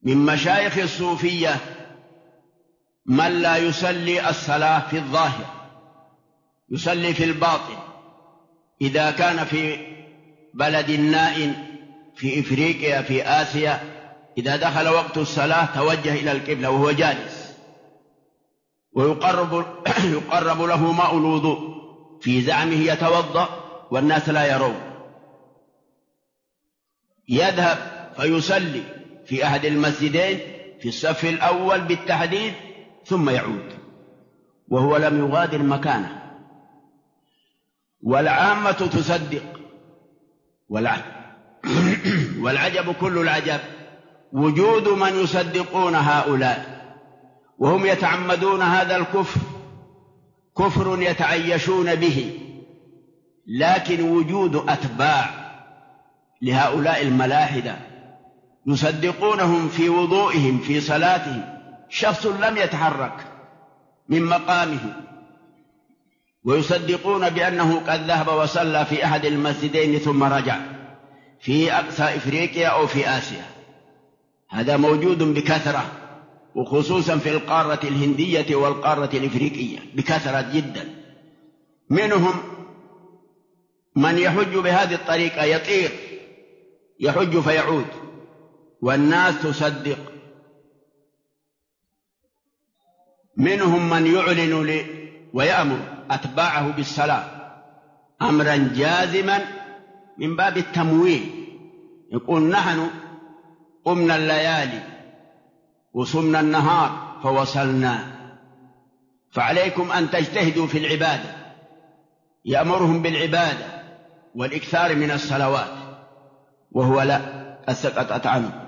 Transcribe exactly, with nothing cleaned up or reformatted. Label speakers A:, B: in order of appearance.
A: من مشايخ الصوفية من لا يصلي الصلاة في الظاهر، يصلي في الباطن. إذا كان في بلد نائٍ في إفريقيا في آسيا، إذا دخل وقت الصلاة توجه إلى القبلة وهو جالس، ويقرب يقرب له ماء الوضوء، في زعمه يتوضأ والناس لا يرون، يذهب فيصلي في أحد المسجدين في الصف الأول بالتحديد ثم يعود وهو لم يغادر مكانه. والعامة تصدق. والعجب كل العجب وجود من يصدقون هؤلاء وهم يتعمدون هذا الكفر، كفر يتعيشون به، لكن وجود أتباع لهؤلاء الملاحدة يصدقونهم في وضوئهم في صلاتهم، شخص لم يتحرك من مقامه ويصدقون بأنه قد ذهب وصلى في أحد المسجدين ثم رجع في أقصى إفريقيا أو في آسيا. هذا موجود بكثرة، وخصوصا في القارة الهندية والقارة الإفريقية بكثرة جدا. منهم من يحج بهذه الطريقة، يطير يحج فيعود والناس تصدق. منهم من يعلن لي ويأمر أتباعه بالصلاة أمرا جازما من باب التمويه، يقول نحن قمنا الليالي وصمنا النهار فوصلنا، فعليكم أن تجتهدوا في العبادة. يأمرهم بالعبادة والإكثار من الصلوات، وهو لا، قد سقطت عنه.